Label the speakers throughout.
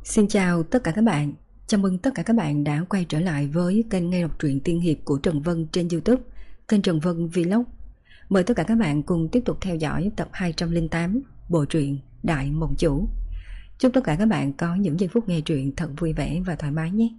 Speaker 1: Xin chào tất cả các bạn. Chào mừng tất cả các bạn đã quay trở lại với kênh nghe đọc truyện tiên hiệp của Trần Vân trên YouTube, kênh Trần Vân Vlog. Mời tất cả các bạn cùng tiếp tục theo dõi tập 208 bộ truyện Đại Mộng Chủ. Chúc tất cả các bạn có những giây phút nghe truyện thật vui vẻ và thoải mái nhé.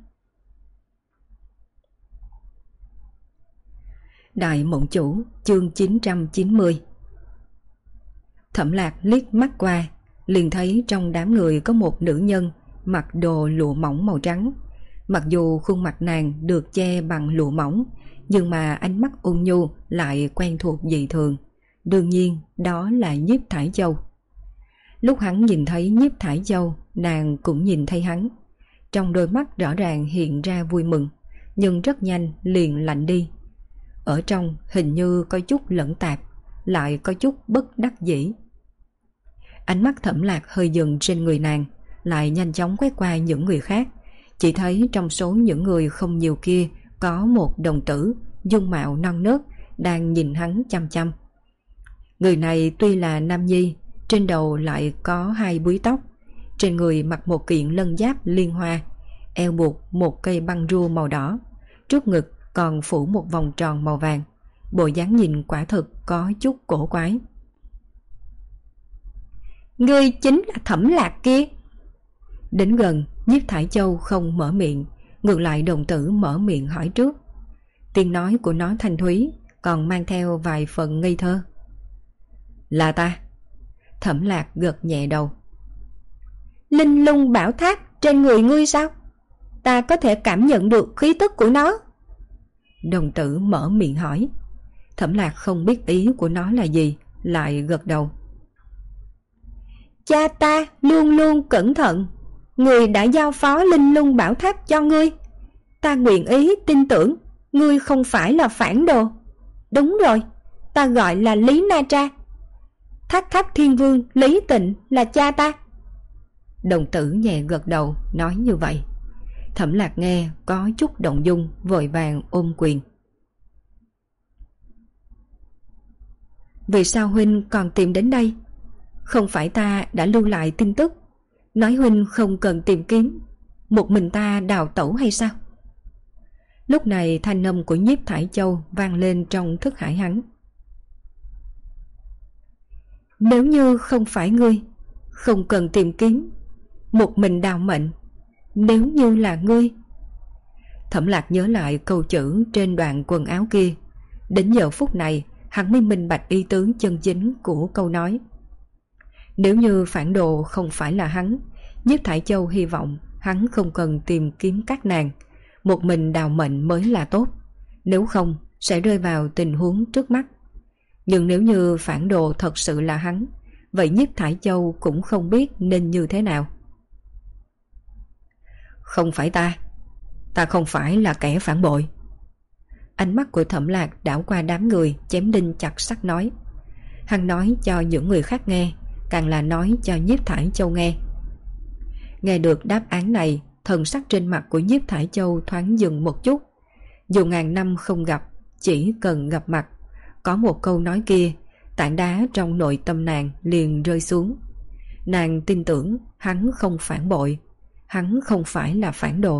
Speaker 1: Đại Mộng Chủ, chương 990. Thẩm Lạc liếc mắt qua, liền thấy trong đám người có một nữ nhân mặc đồ lụa mỏng màu trắng. Mặc dù khuôn mặt nàng được che bằng lụa mỏng, nhưng mà ánh mắt ôn nhu lại quen thuộc dị thường. Đương nhiên đó là Nhiếp Thải Châu. Lúc hắn nhìn thấy Nhiếp Thải Châu, nàng cũng nhìn thấy hắn. Trong đôi mắt rõ ràng hiện ra vui mừng, nhưng rất nhanh liền lạnh đi. Ở trong hình như có chút lẫn tạp, lại có chút bất đắc dĩ. Ánh mắt Thẩm Lạc hơi dừng trên người nàng, lại nhanh chóng quét qua những người khác. Chỉ thấy trong số những người không nhiều kia có một đồng tử dung mạo non nớt đang nhìn hắn chăm chăm. Người này tuy là nam nhi, trên đầu lại có hai búi tóc, trên người mặc một kiện lân giáp liên hoa, eo buộc một cây băng rua màu đỏ, trước ngực còn phủ một vòng tròn màu vàng. Bộ dáng nhìn quả thực có chút cổ quái. Ngươi chính là Thẩm Lạc kia. Đến gần, Nhiếp Thải Châu không mở miệng, ngược lại đồng tử mở miệng hỏi trước. Tiếng nói của nó thanh thúy, còn mang theo vài phần ngây thơ. Là ta. Thẩm Lạc gật nhẹ đầu. Linh lung bảo tháp trên người ngươi sao? Ta có thể cảm nhận được khí tức của nó. Đồng tử mở miệng hỏi. Thẩm Lạc không biết ý của nó là gì, lại gật đầu. Cha ta luôn luôn cẩn thận, người đã giao phó linh lung bảo tháp cho ngươi. Ta nguyện ý tin tưởng ngươi không phải là phản đồ. Đúng rồi, ta gọi là Lý Na Tra. Thác Tháp Thiên Vương Lý Tịnh là cha ta. Đồng tử nhẹ gật đầu nói như vậy. Thẩm Lạc nghe có chút động dung, vội vàng ôm quyền. Vì sao huynh còn tìm đến đây? Không phải ta đã lưu lại tin tức nói huynh không cần tìm kiếm, một mình ta đào tẩu hay sao? Lúc này thanh âm của Nhiếp Thải Châu vang lên trong thức hải hắn. Nếu như không phải ngươi, không cần tìm kiếm, một mình đào mệnh. Nếu như là ngươi. Thẩm Lạc nhớ lại câu chữ trên đoạn quần áo kia. Đến giờ phút này hắn mới minh bạch ý tứ chân chính của câu nói. Nếu như phản đồ không phải là hắn, Nhiếp Thải Châu hy vọng hắn không cần tìm kiếm các nàng, một mình đào mệnh mới là tốt, nếu không sẽ rơi vào tình huống trước mắt. Nhưng nếu như phản đồ thật sự là hắn, vậy Nhiếp Thải Châu cũng không biết nên như thế nào. Không phải ta không phải là kẻ phản bội. Ánh mắt của Thẩm Lạc đảo qua đám người, chém đinh chặt sắt nói. Hắn nói cho những người khác nghe, càng là nói cho Nhiếp Thải Châu nghe. Nghe được đáp án này, thần sắc trên mặt của Nhiếp Thải Châu thoáng dừng một chút. Dù ngàn năm không gặp, chỉ cần gặp mặt, có một câu nói kia, tảng đá trong nội tâm nàng liền rơi xuống. Nàng tin tưởng hắn không phản bội, hắn không phải là phản đồ.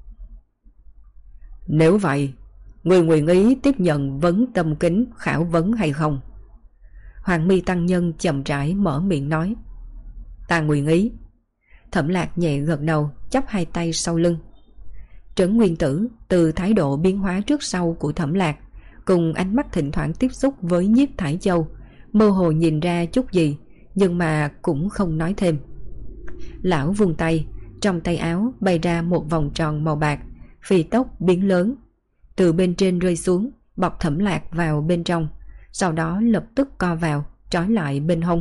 Speaker 1: Nếu vậy, người nguyện ý tiếp nhận vấn tâm kính khảo vấn hay không? Hoàng Mi tăng nhân chậm rãi mở miệng nói. Ta nguyện ý. Thẩm Lạc nhẹ gật đầu, chắp hai tay sau lưng. Trấn Nguyên Tử từ thái độ biến hóa trước sau của Thẩm Lạc, cùng ánh mắt thỉnh thoảng tiếp xúc với Nhiếp Thải Châu, mơ hồ nhìn ra chút gì, nhưng mà cũng không nói thêm. Lão vung tay, trong tay áo bay ra một vòng tròn màu bạc, phi tốc biến lớn, từ bên trên rơi xuống, bọc Thẩm Lạc vào bên trong, sau đó lập tức co vào, trói lại bên hông.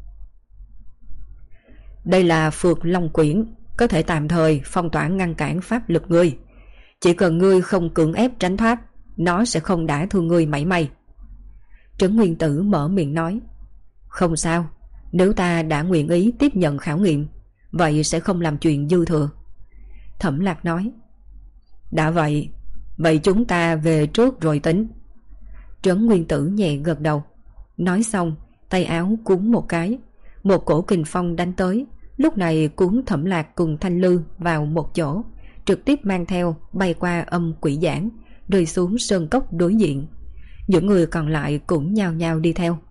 Speaker 1: Đây là Phược Long Quyển, có thể tạm thời phong tỏa ngăn cản pháp lực ngươi. Chỉ cần ngươi không cưỡng ép tránh thoát, nó sẽ không đả thương ngươi mảy may. Trấn Nguyên Tử mở miệng nói. Không sao, nếu ta đã nguyện ý tiếp nhận khảo nghiệm, vậy sẽ không làm chuyện dư thừa. Thẩm Lạc nói. Đã vậy chúng ta về trước rồi tính. Trấn Nguyên Tử nhẹ gật đầu. Nói xong, tay áo cuốn một cái, một cổ kình phong đánh tới, lúc này cuốn Thẩm Lạc cùng Thanh Lư vào một chỗ, trực tiếp mang theo bay qua âm quỷ giảng, rơi xuống sơn cốc đối diện. Những người còn lại cũng nhao nhao đi theo.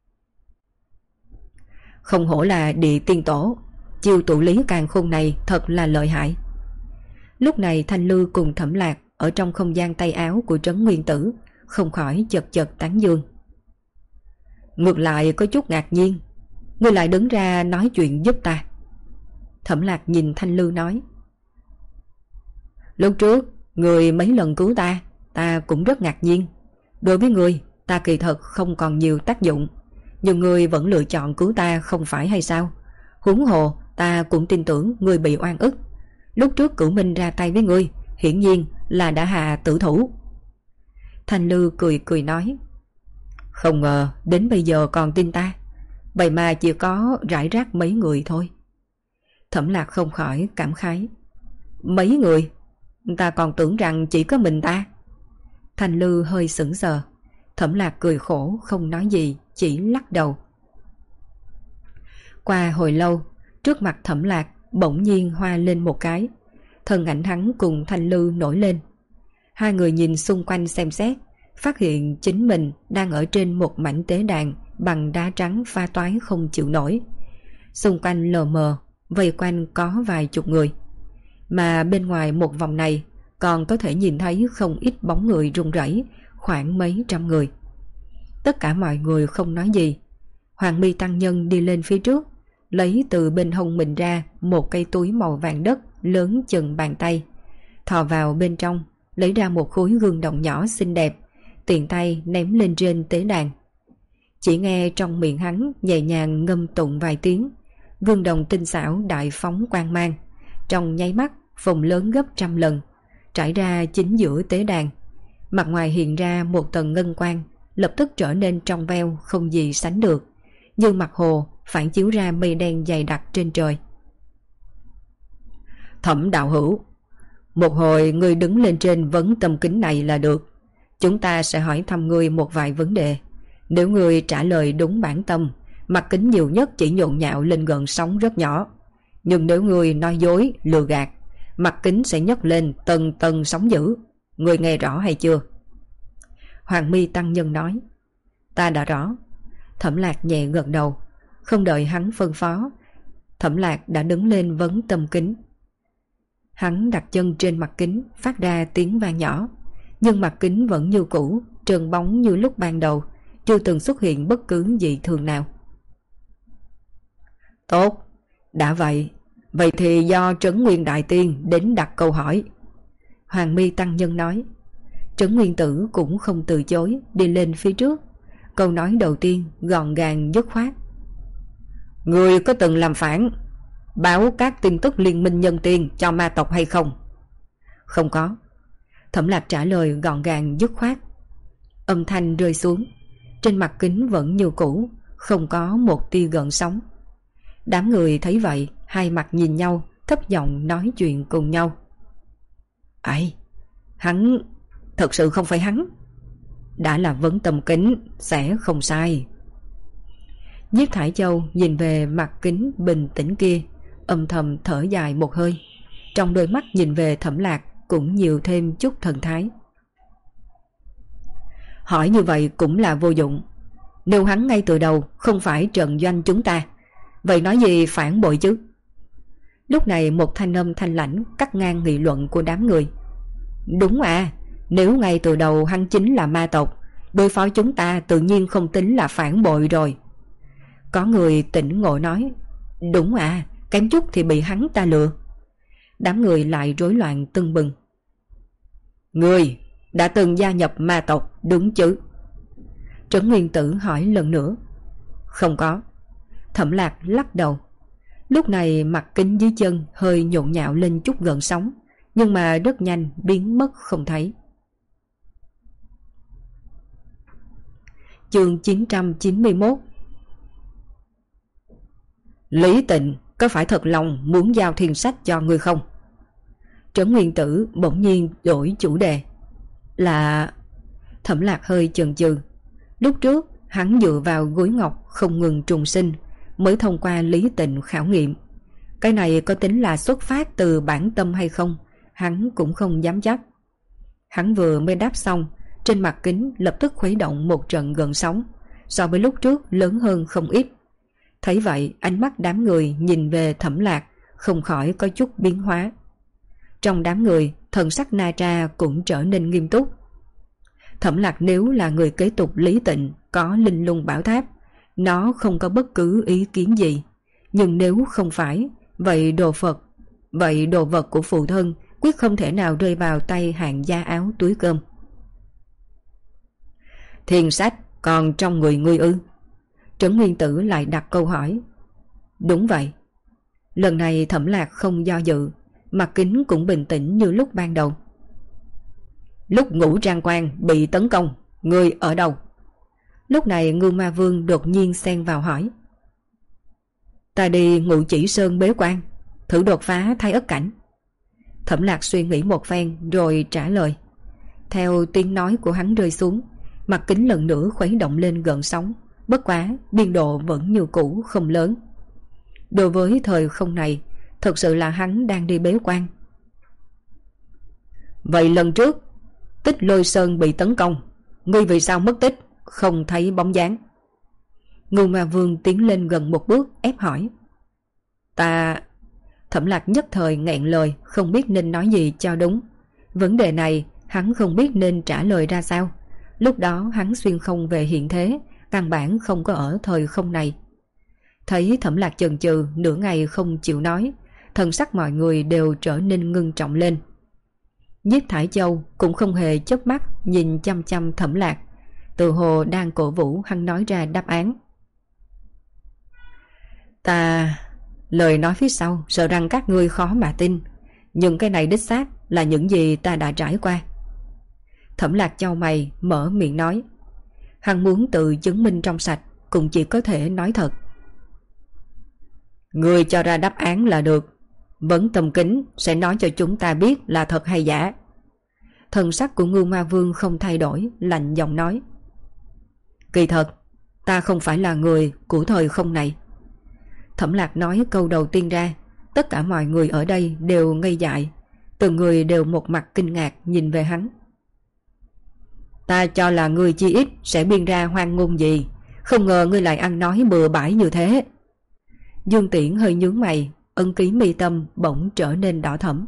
Speaker 1: Không hổ là địa tiên tổ, chiêu tụ lý càn khôn này thật là lợi hại. Lúc này Thanh Lư cùng Thẩm Lạc ở trong không gian tay áo của Trấn Nguyên Tử không khỏi chật chật tán dương. Ngược lại có chút ngạc nhiên, ngươi lại đứng ra nói chuyện giúp ta. Thẩm Lạc nhìn Thanh Lư nói, lúc trước người mấy lần cứu ta cũng rất ngạc nhiên. Đối với ngươi, ta kỳ thật không còn nhiều tác dụng, nhưng ngươi vẫn lựa chọn cứu ta không phải hay sao? Huống hồ ta cũng tin tưởng ngươi bị oan ức. Lúc trước Cửu Minh ra tay với ngươi, hiển nhiên là đã hạ tử thủ. Thanh Lư cười cười nói, không ngờ đến bây giờ còn tin ta, vậy mà chỉ có rải rác mấy người thôi. Thẩm Lạc không khỏi cảm khái, mấy người? Ta còn tưởng rằng chỉ có mình ta. Thanh Lư hơi sững sờ. Thẩm Lạc cười khổ không nói gì, chỉ lắc đầu. Qua hồi lâu, trước mặt Thẩm Lạc bỗng nhiên hoa lên một cái, thân ảnh hắn cùng Thanh Lư nổi lên. Hai người nhìn xung quanh xem xét, phát hiện chính mình đang ở trên một mảnh tế đàn bằng đá trắng pha toái không chịu nổi. Xung quanh lờ mờ, vây quanh có vài chục người, mà bên ngoài một vòng này còn có thể nhìn thấy không ít bóng người rung rẩy, khoảng mấy trăm người. Tất cả mọi người không nói gì. Hoàng Mi tăng nhân đi lên phía trước, lấy từ bên hông mình ra một cây túi màu vàng đất lớn chừng bàn tay, thò vào bên trong, lấy ra một khối gương đồng nhỏ xinh đẹp, tiện tay ném lên trên tế đàn. Chỉ nghe trong miệng hắn nhẹ nhàng ngâm tụng vài tiếng, gương đồng tinh xảo đại phóng quang mang, trong nháy mắt phồng lớn gấp 100 lần, trải ra chính giữa tế đàn. Mặt ngoài hiện ra một tầng ngân quang, lập tức trở nên trong veo không gì sánh được, như mặt hồ phản chiếu ra mây đen dày đặc trên trời. Thẩm đạo hữu, một hồi ngươi đứng lên trên vấn tâm kính này là được. Chúng ta sẽ hỏi thăm ngươi một vài vấn đề. Nếu ngươi trả lời đúng bản tâm, mặt kính nhiều nhất chỉ nhộn nhạo lên gần sóng rất nhỏ. Nhưng nếu ngươi nói dối, lừa gạt, mặt kính sẽ nhấc lên tầng tầng sóng dữ. Ngươi nghe rõ hay chưa? Hoàng Mi tăng nhân nói, ta đã rõ. Thẩm Lạc nhẹ gật đầu. Không đợi hắn phân phó, Thẩm Lạc đã đứng lên vấn tâm kính. Hắn đặt chân trên mặt kính, phát ra tiếng vang nhỏ, nhưng mặt kính vẫn như cũ, trơn bóng như lúc ban đầu, chưa từng xuất hiện bất cứ dị thường nào. Tốt, đã vậy thì do Trấn Nguyên Đại Tiên đến đặt câu hỏi. Hoàng Mi tăng nhân nói. Trấn Nguyên Tử cũng không từ chối, đi lên phía trước. Câu nói đầu tiên gọn gàng dứt khoát. Người có từng làm phản, báo các tin tức liên minh nhân tiên cho ma tộc hay không? Không có. Thẩm Lạc trả lời gọn gàng dứt khoát. Âm thanh rơi xuống, trên mặt kính vẫn như cũ, không có một tia gợn sóng. Đám người thấy vậy, hai mặt nhìn nhau, thấp giọng nói chuyện cùng nhau. Ấy, hắn, thật sự không phải hắn. Đã là vấn tâm kính, sẽ không sai. Nhiếp Thải Châu nhìn về mặt kính bình tĩnh kia, âm thầm thở dài một hơi. Trong đôi mắt nhìn về Thẩm Lạc cũng nhiều thêm chút thần thái. Hỏi như vậy cũng là vô dụng. Nếu hắn ngay từ đầu không phải trận doanh chúng ta, vậy nói gì phản bội chứ? Lúc này một thanh âm thanh lãnh cắt ngang nghị luận của đám người. Đúng à, nếu ngay từ đầu hắn chính là ma tộc, đối phó chúng ta tự nhiên không tính là phản bội rồi. Có người tỉnh ngộ nói. Đúng à, kém chút thì bị hắn ta lừa. Đám người lại rối loạn tưng bừng. Người đã từng gia nhập ma tộc đúng chứ? Trấn Nguyên Tử hỏi lần nữa. Không có. Thẩm Lạc lắc đầu. Lúc này mặt kính dưới chân hơi nhộn nhạo lên chút gợn sóng, nhưng mà rất nhanh biến mất không thấy. Chương 991. Lý Tịnh có phải thật lòng muốn giao thiên sách cho ngươi không? Trấn Nguyên Tử bỗng nhiên đổi chủ đề. Là... Thẩm Lạc hơi chần chừ. Lúc trước hắn dựa vào gối ngọc không ngừng trùng sinh mới thông qua Lý Tịnh khảo nghiệm. Cái này có tính là xuất phát từ bản tâm hay không, hắn cũng không dám chắc. Hắn vừa mới đáp xong, trên mặt kính lập tức khuấy động một trận gợn sóng, so với lúc trước lớn hơn không ít. Thấy vậy, ánh mắt đám người nhìn về Thẩm Lạc không khỏi có chút biến hóa. Trong đám người, thần sắc Na Tra cũng trở nên nghiêm túc. Thẩm Lạc nếu là người kế tục Lý Tịnh có linh lung bảo tháp, nó không có bất cứ ý kiến gì. Nhưng nếu không phải, vậy đồ vật của phụ thân quyết không thể nào rơi vào tay hạng gia áo túi cơm. Thiên sách còn trong người ngươi ư? Trấn Nguyên Tử lại đặt câu hỏi. Đúng vậy. Lần này Thẩm Lạc không do dự, mặt kính cũng bình tĩnh như lúc ban đầu. Lúc Ngũ Trang Quan bị tấn công, ngươi ở đâu? Lúc này Ngưu Ma Vương đột nhiên xen vào hỏi. Ta đi Ngũ Chỉ Sơn bế quan, thử đột phá Thái Ất Cảnh. Thẩm Lạc suy nghĩ một phen rồi trả lời. Theo tiếng nói của hắn rơi xuống, mặt kính lần nữa khuấy động lên gợn sóng, bất quá biên độ vẫn như cũ không lớn. Đối với thời không này, thật sự là hắn đang đi bế quan. Vậy lần trước Tích Lôi Sơn bị tấn công, ngươi vì sao mất tích, không thấy bóng dáng? Ngưu Ma Vương tiến lên gần một bước ép hỏi. Thẩm Lạc nhất thời nghẹn lời, không biết nên nói gì cho đúng. Vấn đề này hắn không biết nên trả lời ra sao. Lúc đó hắn xuyên không về hiện thế, căn bản không có ở thời không này. Thấy Thẩm Lạc chần chừ nửa ngày không chịu nói, thần sắc mọi người đều trở nên ngưng trọng lên. Nhiếp Thải Châu cũng không hề chớp mắt nhìn chăm chăm Thẩm Lạc, tự hồ đang cổ vũ hắn nói ra đáp án. Lời nói phía sau sợ rằng các ngươi khó mà tin, nhưng cái này đích xác là những gì ta đã trải qua. Thẩm Lạc chau mày mở miệng nói. Hắn muốn tự chứng minh trong sạch, cũng chỉ có thể nói thật. Ngươi cho ra đáp án là được, Vấn Tâm Kính sẽ nói cho chúng ta biết là thật hay giả. Thần sắc của Ngưu Ma Vương không thay đổi, lạnh giọng nói. Kỳ thật, ta không phải là người của thời không này. Thẩm Lạc nói câu đầu tiên ra, tất cả mọi người ở đây đều ngây dại, từng người đều một mặt kinh ngạc nhìn về hắn. Ta cho là ngươi chi ít sẽ biên ra hoang ngôn gì, không ngờ ngươi lại ăn nói bừa bãi như thế. Dương Tiễn hơi nhướng mày, ân ký mi tâm bỗng trở nên đỏ thẫm.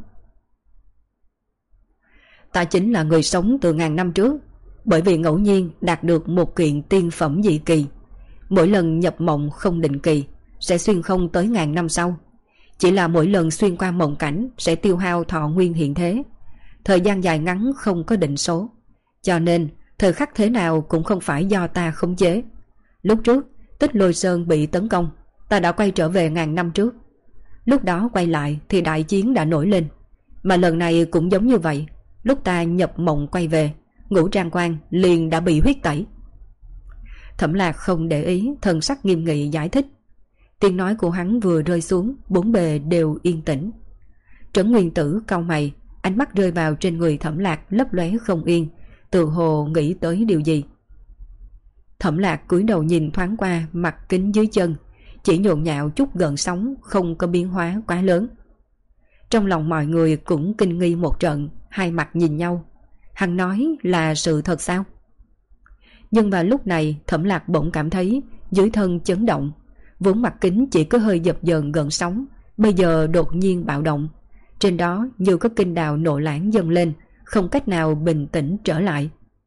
Speaker 1: Ta chính là người sống từ ngàn năm trước, bởi vì ngẫu nhiên đạt được một kiện tiên phẩm dị kỳ. Mỗi lần nhập mộng không định kỳ sẽ xuyên không tới ngàn năm sau. Chỉ là mỗi lần xuyên qua mộng cảnh sẽ tiêu hao thọ nguyên hiện thế, thời gian dài ngắn không có định số. Cho nên thời khắc thế nào cũng không phải do ta khống chế. Lúc trước Tích Lôi Sơn bị tấn công, ta đã quay trở về ngàn năm trước. Lúc đó quay lại thì đại chiến đã nổi lên, mà lần này cũng giống như vậy. Lúc ta nhập mộng quay về, Ngũ Trang Quan liền đã bị huyết tẩy. Thẩm Lạc không để ý, thần sắc nghiêm nghị giải thích. Tiếng nói của hắn vừa rơi xuống, bốn bề đều yên tĩnh. Trấn Nguyên Tử cau mày, ánh mắt rơi vào trên người Thẩm Lạc lấp lóe không yên, tự hồ nghĩ tới điều gì. Thẩm Lạc cúi đầu nhìn thoáng qua mặt kính dưới chân, chỉ nhộn nhạo chút gợn sóng, không có biến hóa quá lớn. Trong lòng mọi người cũng kinh nghi một trận, hai mặt nhìn nhau. Hắn nói là sự thật sao? Nhưng vào lúc này Thẩm Lạc bỗng cảm thấy dưới thân chấn động, vốn mặt kính chỉ có hơi dập dờn gợn sóng, bây giờ đột nhiên bạo động. Trên đó như có kinh đào nộ lãng dâng lên, không cách nào bình tĩnh trở lại.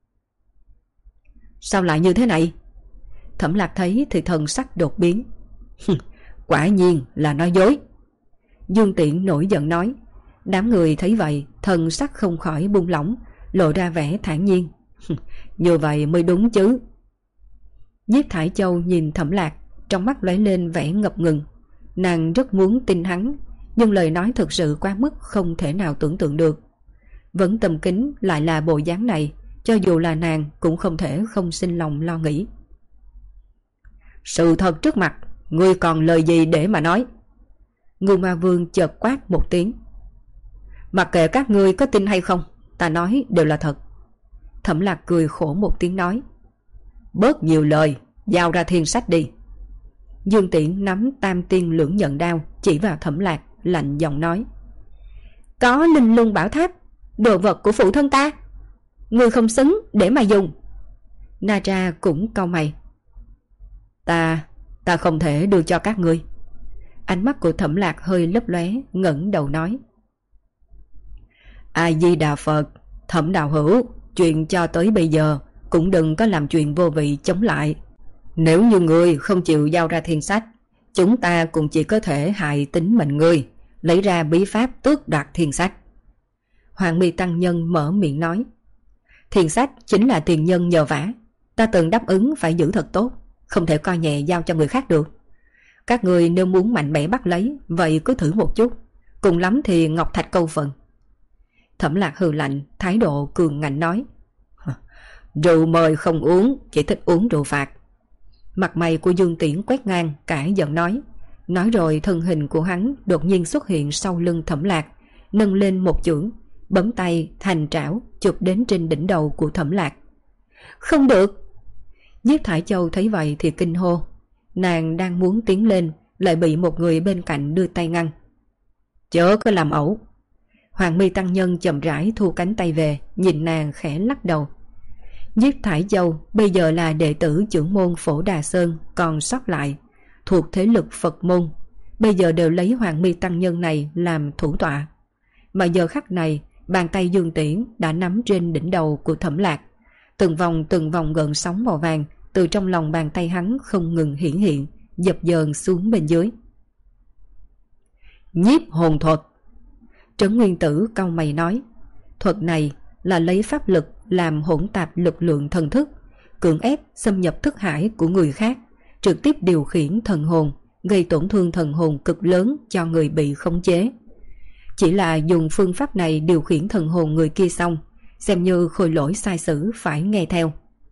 Speaker 1: Sao lại như thế này? Thẩm Lạc thấy thì thần sắc đột biến. Quả nhiên là nói dối. Dương Tiễn nổi giận nói. Đám người thấy vậy, thần sắc không khỏi buông lỏng, lộ ra vẻ thản nhiên. Như vậy mới đúng chứ. Nhiếp Thải Châu nhìn Thẩm Lạc, trong mắt lóe lên vẻ ngập ngừng. Nàng rất muốn tin hắn, nhưng lời nói thực sự quá mức không thể nào tưởng tượng được. Vấn Tâm Kính lại là bộ dáng này, cho dù là nàng cũng không thể không sinh lòng lo nghĩ. Sự thật trước mặt, ngươi còn lời gì để mà nói? Ngưu Ma Vương chợt quát một tiếng. Mặc kệ các ngươi có tin hay không, ta nói đều là thật. Thẩm Lạc cười khổ một tiếng nói. Bớt nhiều lời, giao ra thiên sách đi. Dương Tiễn nắm tam tiên lưỡng nhận đao chỉ vào Thẩm Lạc, lạnh giọng nói: Có linh lung bảo tháp, đồ vật của phụ thân ta, ngươi không xứng để mà dùng. Na Tra cũng cau mày: Ta không thể đưa cho các ngươi. Ánh mắt của Thẩm Lạc hơi lấp lóe, ngẩng đầu nói: A Di Đà Phật, Thẩm đạo hữu, chuyện cho tới bây giờ cũng đừng có làm chuyện vô vị chống lại. Nếu như ngươi không chịu giao ra thiên sách, chúng ta cũng chỉ có thể hại tính mệnh ngươi, lấy ra bí pháp tước đoạt thiên sách. Hoàng Mi tăng nhân mở miệng nói: Thiên sách chính là tiền nhân nhờ vả, ta từng đáp ứng phải giữ thật tốt, không thể coi nhẹ giao cho người khác được. Các người nếu muốn mạnh mẽ bắt lấy, vậy cứ thử một chút, cùng lắm thì ngọc thạch câu phần. Thẩm Lạc hừ lạnh, thái độ cường ngạnh nói: Rượu mời không uống, chỉ thích uống rượu phạt. Mặt mày của Dương Tiễn quét ngang, cãi giận nói rồi thân hình của hắn đột nhiên xuất hiện sau lưng Thẩm Lạc, nâng lên một chưởng, bấm tay thành trảo chụp đến trên đỉnh đầu của Thẩm Lạc. Không được! Nhiếp Thải Châu thấy vậy thì kinh hô, nàng đang muốn tiến lên lại bị một người bên cạnh đưa tay ngăn. Chớ có làm ẩu! Hoàng Mi tăng nhân chậm rãi thu cánh tay về, nhìn nàng khẽ lắc đầu. Nhiếp Thải Châu bây giờ là đệ tử trưởng môn Phổ Đà Sơn còn sót lại, thuộc thế lực Phật môn, bây giờ đều lấy Hoàng Mi tăng nhân này làm thủ tọa. Mà giờ khắc này, bàn tay Dương Tiễn đã nắm trên đỉnh đầu của Thẩm Lạc, từng vòng gợn sóng màu vàng từ trong lòng bàn tay hắn không ngừng hiển hiện, dập dờn xuống bên dưới. Nhiếp hồn thuật! Trấn Nguyên Tử cau mày nói: Thuật này là lấy pháp lực làm hỗn tạp lực lượng thần thức, cưỡng ép xâm nhập thức hải của người khác, trực tiếp điều khiển thần hồn, gây tổn thương thần hồn cực lớn cho người bị khống chế. Chỉ là dùng phương pháp này điều khiển thần hồn người kia xong, xem như khôi lỗi sai sử phải nghe theo.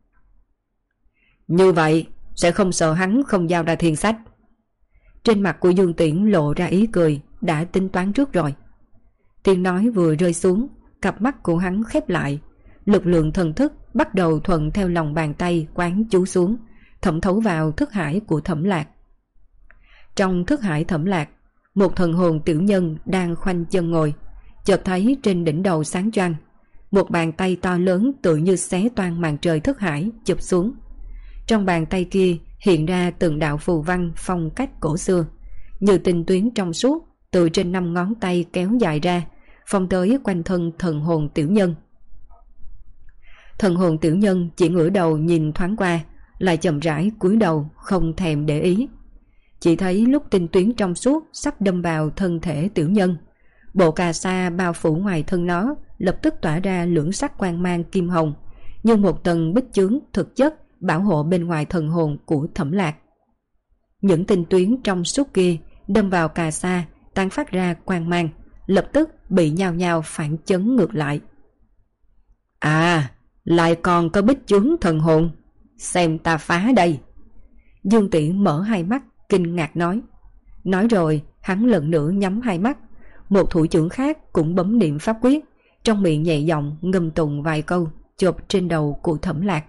Speaker 1: Như vậy sẽ không sợ hắn không giao ra thiên sách. Trên mặt của Dương Tiễn lộ ra ý cười, đã tính toán trước rồi. Tiếng nói vừa rơi xuống, cặp mắt của hắn khép lại, lực lượng thần thức bắt đầu thuận theo lòng bàn tay quán chú xuống, thẩm thấu vào thức hải của Thẩm Lạc. Trong thức hải Thẩm Lạc, một thần hồn tiểu nhân đang khoanh chân ngồi, chợt thấy trên đỉnh đầu sáng choang, một bàn tay to lớn tự như xé toang màn trời thức hải chụp xuống. Trong bàn tay kia hiện ra từng đạo phù văn phong cách cổ xưa, như tinh tuyến trong suốt từ trên 5 ngón tay kéo dài ra, phong tới quanh thân thần hồn tiểu nhân. Thần hồn tiểu nhân chỉ ngửa đầu nhìn thoáng qua, lại chậm rãi cúi đầu không thèm để ý. Chỉ thấy lúc tinh tuyến trong suốt sắp đâm vào thân thể tiểu nhân, bộ cà sa bao phủ ngoài thân nó lập tức tỏa ra lưỡng sắc quang mang kim hồng, như một tầng bích chướng thực chất bảo hộ bên ngoài thần hồn của Thẩm Lạc. Những tinh tuyến trong suốt kia đâm vào cà sa, tán phát ra quang mang, lập tức bị nhao nhao phản chấn ngược lại. À, lại còn có bích chướng thần hồn, xem ta phá đây! Dương Tiễn mở hai mắt kinh ngạc nói rồi hắn lần nữa nhắm hai mắt, một thủ trưởng khác cũng bấm niệm pháp quyết, trong miệng nhẹ giọng ngâm tụng vài câu chộp trên đầu của Thẩm Lạc.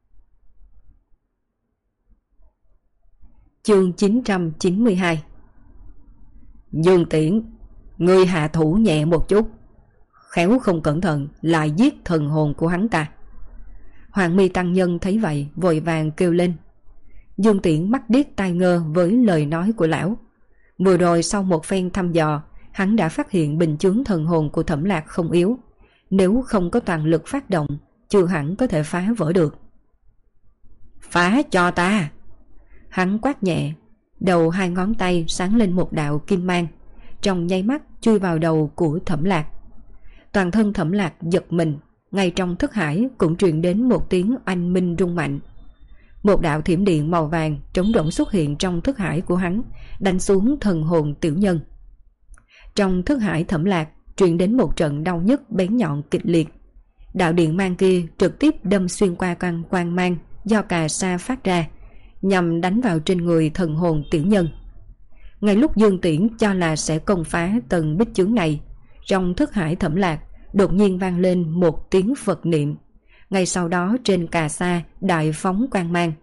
Speaker 1: Chương 992. Dương Tiễn, ngươi hạ thủ nhẹ một chút, khéo không cẩn thận lại giết thần hồn của hắn ta. Hoàng Mi tăng nhân thấy vậy vội vàng kêu lên. Dương Tiễn mắt điếc tai ngơ với lời nói của lão. Vừa rồi sau một phen thăm dò, hắn đã phát hiện bình chướng thần hồn của Thẩm Lạc không yếu, nếu không có toàn lực phát động, chưa hẳn có thể phá vỡ được. Phá cho ta! Hắn quát nhẹ, đầu hai ngón tay sáng lên một đạo kim mang, trong nháy mắt chui vào đầu của Thẩm Lạc. Toàn thân Thẩm Lạc giật mình, ngay trong thức hải cũng truyền đến một tiếng oanh minh rung mạnh. Một đạo thiểm điện màu vàng trống rỗng xuất hiện trong thức hải của hắn, đánh xuống thần hồn tiểu nhân. Trong thức hải Thẩm Lạc truyền đến một trận đau nhức bén nhọn kịch liệt. Đạo điện mang kia trực tiếp đâm xuyên qua quang mang do cà sa phát ra, nhằm đánh vào trên người thần hồn tiểu nhân. Ngay lúc Dương Tiễn cho là sẽ công phá tầng bích chướng này, trong thức hải Thẩm Lạc đột nhiên vang lên một tiếng Phật niệm. Ngay sau đó trên cà sa đại phóng quang mang,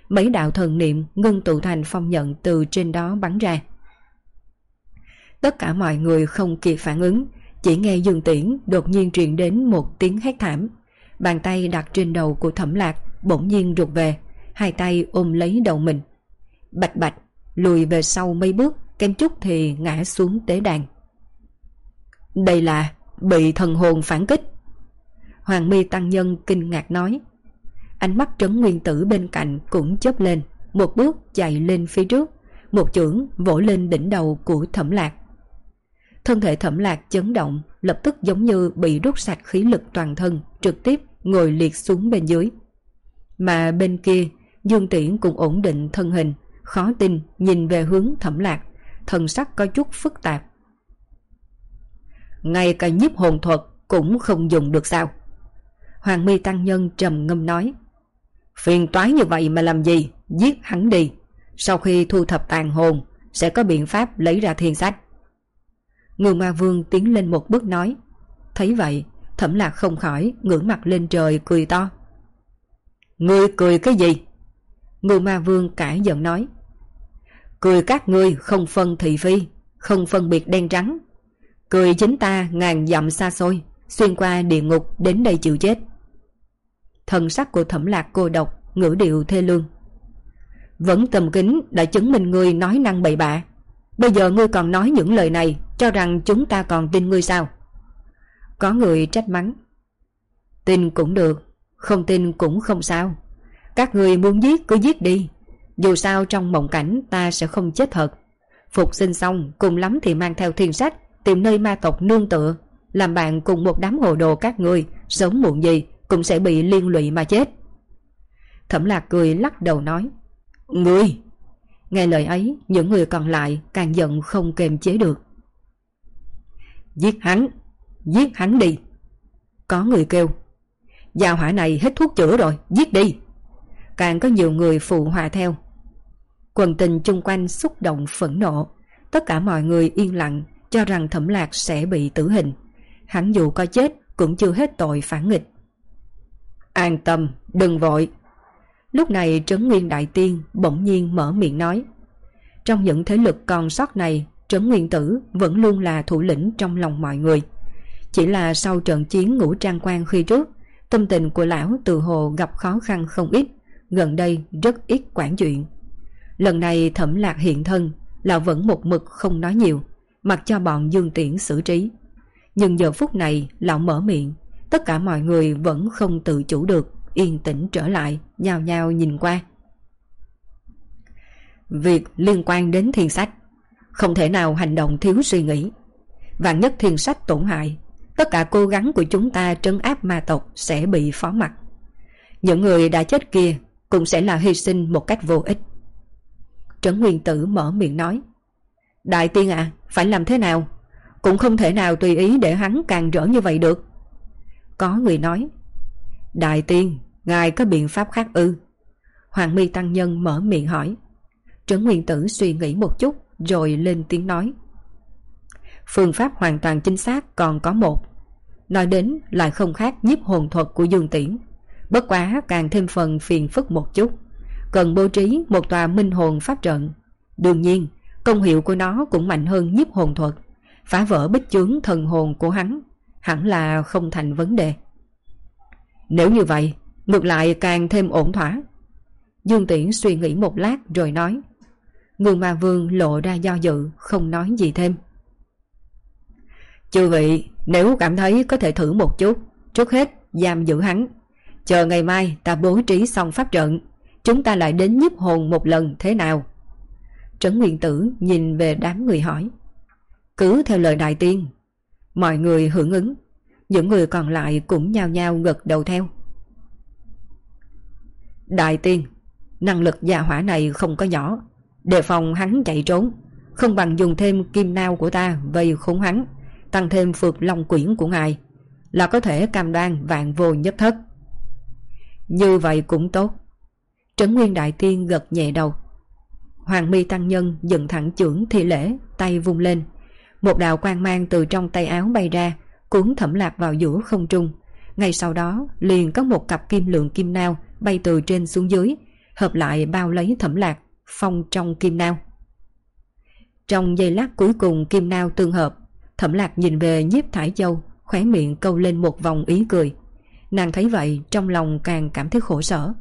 Speaker 1: mấy đạo thần niệm ngưng tụ thành phong nhận từ trên đó bắn ra. Tất cả mọi người không kịp phản ứng, chỉ nghe Dương Tiễn đột nhiên truyền đến một tiếng hét thảm. Bàn tay đặt trên đầu của Thẩm Lạc bỗng nhiên rụt về, hai tay ôm lấy đầu mình. Bạch bạch lùi về sau mấy bước, kém chút thì ngã xuống tế đàn. Đây là bị thần hồn phản kích. Hoàng Mi tăng nhân kinh ngạc nói. Ánh mắt Trấn Nguyên Tử bên cạnh cũng chớp lên, một bước chạy lên phía trước, một chưởng vỗ lên đỉnh đầu của Thẩm Lạc. Thân thể Thẩm Lạc chấn động, lập tức giống như bị rút sạch khí lực toàn thân, trực tiếp ngồi liệt xuống bên dưới. Mà bên kia, Dương Tiễn cũng ổn định thân hình, khó tin nhìn về hướng Thẩm Lạc, thần sắc có chút phức tạp. Ngay cả nhiếp hồn thuật cũng không dùng được sao? Hoàng Mi tăng nhân trầm ngâm nói. Phiền toái như vậy mà làm gì, giết hắn đi. Sau khi thu thập tàn hồn sẽ có biện pháp lấy ra thiên sách. Ngưu Ma Vương tiến lên một bước nói. Thấy vậy, Thẩm Lạc không khỏi ngửa mặt lên trời cười to. Ngươi cười cái gì? Ngưu Ma Vương cãi giận nói. Cười các ngươi không phân thị phi, không phân biệt đen trắng. Cười chính ta ngàn dặm xa xôi, xuyên qua địa ngục đến đây chịu chết. Thần sắc của Thẩm Lạc cô độc, ngữ điệu thê lương. Vẫn tầm kính đã chứng minh ngươi nói năng bậy bạ. Bây giờ ngươi còn nói những lời này, cho rằng chúng ta còn tin ngươi sao? Có người trách mắng. Tin cũng được, không tin cũng không sao. Các người muốn giết cứ giết đi. Dù sao trong mộng cảnh ta sẽ không chết thật. Phục sinh xong cùng lắm thì mang theo thiên sách, tìm nơi ma tộc nương tựa, làm bạn cùng một đám hồ đồ các ngươi, sớm muộn gì cũng sẽ bị liên lụy mà chết. Thẩm Lạc cười lắc đầu nói. Ngươi! Nghe lời ấy, những người còn lại càng giận không kềm chế được. Giết hắn đi. Có người kêu. Gia hỏa này hết thuốc chữa rồi, giết đi. Càng có nhiều người phụ họa theo. Quần tình chung quanh xúc động phẫn nộ. Tất cả mọi người yên lặng, cho rằng Thẩm Lạc sẽ bị tử hình. Hắn dù có chết cũng chưa hết tội phản nghịch. An tâm, đừng vội. Lúc này Trấn Nguyên Đại Tiên bỗng nhiên mở miệng nói. Trong những thế lực còn sót này, Trấn Nguyên Tử vẫn luôn là thủ lĩnh trong lòng mọi người. Chỉ là sau trận chiến Ngũ Trang Quan khi trước, tâm tình của lão từ hồ gặp khó khăn không ít, gần đây rất ít quản chuyện. Lần này Thẩm Lạc hiện thân, lão vẫn một mực không nói nhiều, mặc cho bọn Dương Tiễn xử trí. Nhưng giờ phút này lão mở miệng, tất cả mọi người vẫn không tự chủ được, yên tĩnh trở lại, nhao nhao nhìn qua. Việc liên quan đến thiên sách, không thể nào hành động thiếu suy nghĩ. Vạn nhất thiên sách tổn hại, tất cả cố gắng của chúng ta trấn áp ma tộc sẽ bị phó mặc. Những người đã chết kia cũng sẽ là hy sinh một cách vô ích. Trấn Nguyên Tử mở miệng nói. Đại tiên à, phải làm thế nào? Cũng không thể nào tùy ý để hắn càng rỡ như vậy được. Có người nói. Đại tiên, ngài có biện pháp khác ư? Hoàng Mi tăng nhân mở miệng hỏi. Trấn Nguyên Tử suy nghĩ một chút rồi lên tiếng nói. Phương pháp hoàn toàn chính xác còn có một. Nói đến lại không khác nhiếp hồn thuật của Dương Tiễn, bất quá càng thêm phần phiền phức một chút. Cần bố trí một tòa minh hồn pháp trận. Đương nhiên công hiệu của nó cũng mạnh hơn nhiếp hồn thuật. Phá vỡ bích chướng thần hồn của hắn hẳn là không thành vấn đề. Nếu như vậy ngược lại càng thêm ổn thỏa. Dương Tiễn suy nghĩ một lát rồi nói. Ngưu Ma Vương lộ ra do dự, không nói gì thêm. Chư vị, nếu cảm thấy có thể thử một chút, trước hết giam giữ hắn. Chờ ngày mai ta bố trí xong pháp trận, chúng ta lại đến nhiếp hồn một lần thế nào? Trấn Nguyên Tử nhìn về đám người hỏi. Cứ theo lời đại tiên. Mọi người hưởng ứng, những người còn lại cũng nhao nhao gật đầu theo. Đại tiên, năng lực gia hỏa này không có nhỏ, đề phòng hắn chạy trốn, không bằng dùng thêm kim nao của ta vây khốn hắn, tăng thêm phược long quyển của ngài, là có thể cam đoan vạn vô nhất thất. Như vậy cũng tốt. Trấn Nguyên Đại Tiên gật nhẹ đầu. Hoàng Mi tăng nhân dựng thẳng chưởng thi lễ, tay vung lên, một đạo quang mang từ trong tay áo bay ra, cuốn Thẩm Lạc vào giữa không trung. Ngay sau đó liền có một cặp kim lượng kim nao bay từ trên xuống dưới, hợp lại bao lấy Thẩm Lạc, phong trong kim nao. Trong giây lát cuối cùng kim nao tương hợp, Thẩm Lạc nhìn về Nhiếp Thải Châu, khóe miệng câu lên một vòng ý cười. Nàng thấy vậy trong lòng càng cảm thấy khổ sở.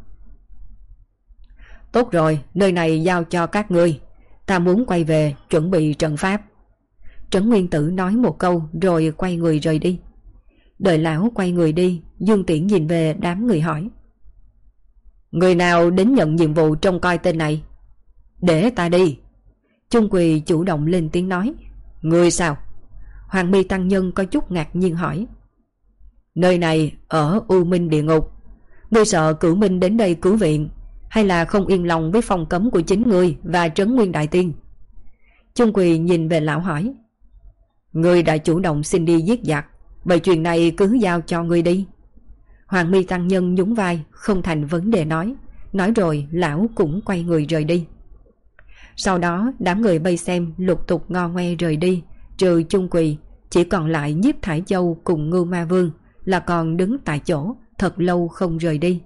Speaker 1: Tốt rồi, nơi này giao cho các ngươi, ta muốn quay về chuẩn bị trận pháp. Trấn Nguyên Tử nói một câu rồi quay người rời đi. Đợi lão quay người đi, Dương Tiễn nhìn về đám người hỏi: người nào đến nhận nhiệm vụ trông coi tên này? Để ta đi. Chung Quỳ chủ động lên tiếng nói. Người sao? Hoàng Mi tăng nhân có chút ngạc nhiên hỏi. Nơi này ở U Minh địa ngục, ngươi sợ Cửu Minh đến đây cứu viện, hay là không yên lòng với phong cấm của chính ngươi và Trấn Nguyên Đại Tiên? Chung Quỳ nhìn về lão hỏi. Ngươi đã chủ động xin đi giết giặc, vậy chuyện này cứ giao cho ngươi đi. Hoàng Mi tăng nhân nhún vai, không thành vấn đề nói rồi lão cũng quay người rời đi. Sau đó đám người vây xem lục tục ngo ngoe rời đi, trừ Chung Quỳ, chỉ còn lại Nhiếp Thải Châu cùng Ngưu Ma Vương là còn đứng tại chỗ thật lâu không rời đi.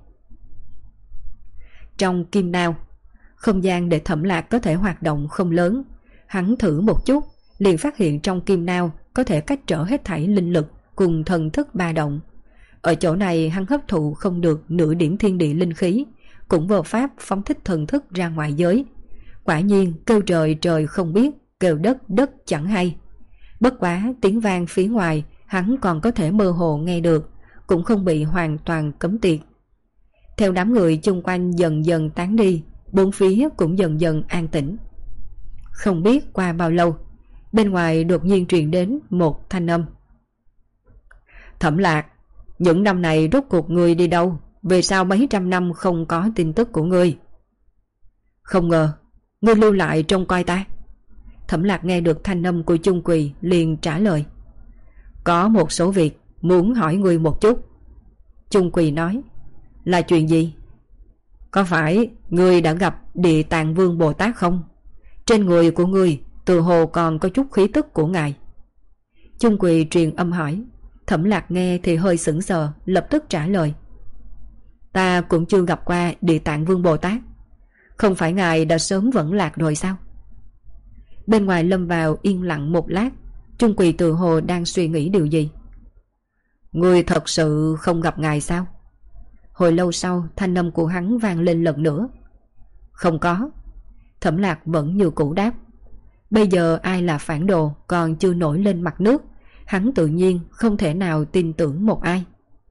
Speaker 1: Trong kim nao, không gian để Thẩm Lạc có thể hoạt động không lớn. Hắn thử một chút liền phát hiện trong kim nao có thể cách trở hết thảy linh lực cùng thần thức ba động. Ở chỗ này hắn hấp thụ không được nửa điểm thiên địa linh khí, cũng vô pháp phóng thích thần thức ra ngoài giới. Quả nhiên kêu trời trời không biết, kêu đất đất chẳng hay. Bất quá tiếng vang phía ngoài hắn còn có thể mơ hồ nghe được, cũng không bị hoàn toàn cấm tiệt. Theo đám người chung quanh dần dần tán đi, bốn phía cũng dần dần an tĩnh. Không biết qua bao lâu, bên ngoài đột nhiên truyền đến một thanh âm. Thẩm Lạc, những năm này rốt cuộc ngươi đi đâu? Vì sao mấy trăm năm không có tin tức của ngươi? Không ngờ ngươi lưu lại trông coi ta. Thẩm Lạc nghe được thanh âm của Chung Quỳ liền trả lời. Có một số việc muốn hỏi ngươi một chút. Chung Quỳ nói. Là chuyện gì? Có phải ngươi đã gặp Địa Tạng Vương Bồ Tát không? Trên người của ngươi tự hồ còn có chút khí tức của ngài. Chung Quỳ truyền âm hỏi. Thẩm Lạc nghe thì hơi sững sờ, lập tức trả lời. Ta cũng chưa gặp qua Địa Tạng Vương Bồ Tát. Không phải ngài đã sớm vẫn lạc rồi sao? Bên ngoài lâm vào yên lặng một lát. Chung Quỳ tự hồ đang suy nghĩ điều gì. Ngươi thật sự không gặp ngài sao? Hồi lâu sau thanh âm của hắn vang lên lần nữa. Không có. Thẩm Lạc vẫn như cũ đáp. Bây giờ ai là phản đồ còn chưa nổi lên mặt nước, hắn tự nhiên không thể nào tin tưởng một ai.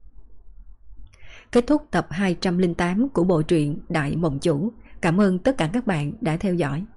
Speaker 1: Kết thúc tập 208 của bộ truyện Đại Mộng Chủ. Cảm ơn tất cả các bạn đã theo dõi.